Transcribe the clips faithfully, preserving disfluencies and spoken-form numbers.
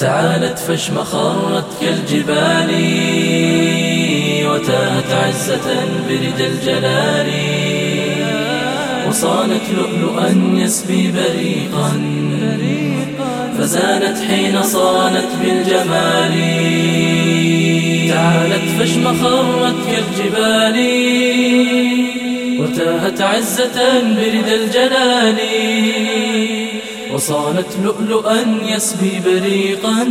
تعالت فاشمخرت كالجبال وتاهت عزة برد الجلال وصانت لؤلؤا يسبي بريقا فزانت حين صانت بالجمال تعالت فاشمخرت كالجبال وتاهت عزة برد الجلال وصانت لؤلؤا يسبي بريقا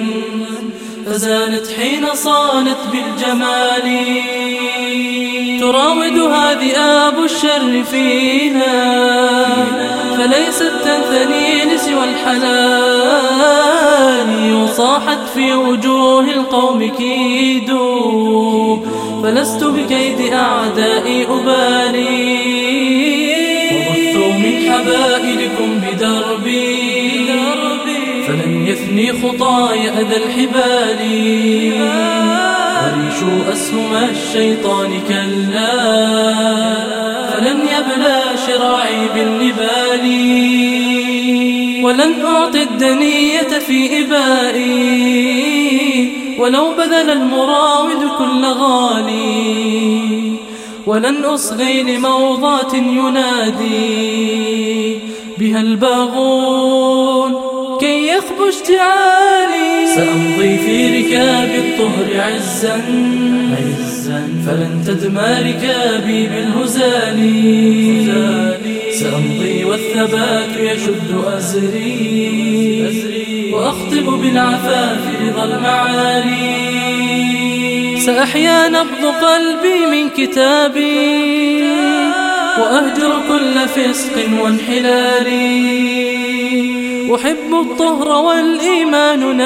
فزانت حين صانت بالجمال تراودها ذئاب الشر فينا فليست تنثني لسوى الحلال وصاحت في وجوه القوم كيدوا فلست بكيد أعدائي أبالي وبثوا من حبائلكم بدربي فلن يثني خطاي أذى الحبال وريشوا أسهم الشيطان كلا فلن يبلى شراعي بالنبال ولن أعطي الدنية في إبائي ولو بذل المراود كل غالي ولن أصغي لموضات ينادي بها الباغون كي يخبو اشتعالي سأمضي في ركاب الطهر عزا فلن تدمى ركابي بالهزال سأمضي والثبات يشد أزري وأخطب بالعفاف رضا المعالي سأحيا نبض قلبي من كتابي وأهجر كل فسق وانحلال أحب الطهر والإيمان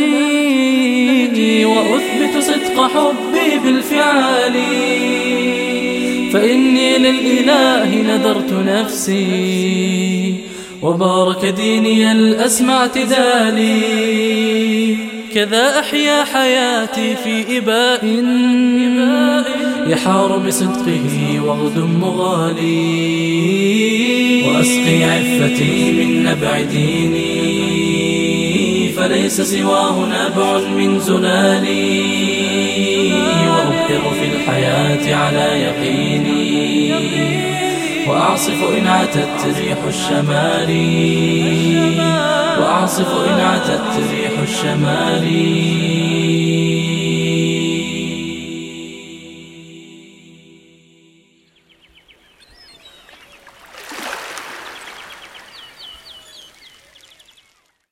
نهجي وأثبت صدق حبي بالفعال فإني للإله نذرت نفسي وبارك ديني الأسمى اعتدالي كذا أحيا حياتي في إباء يحار بصدقه وغد مغالي وأسقي عفتي من نبع ديني فليس سواه نبع من زلالي وأبقر في الحياة على يقيني وأعصف إن عتت ريح الشمال وأعصف إن عتت ريح الشمال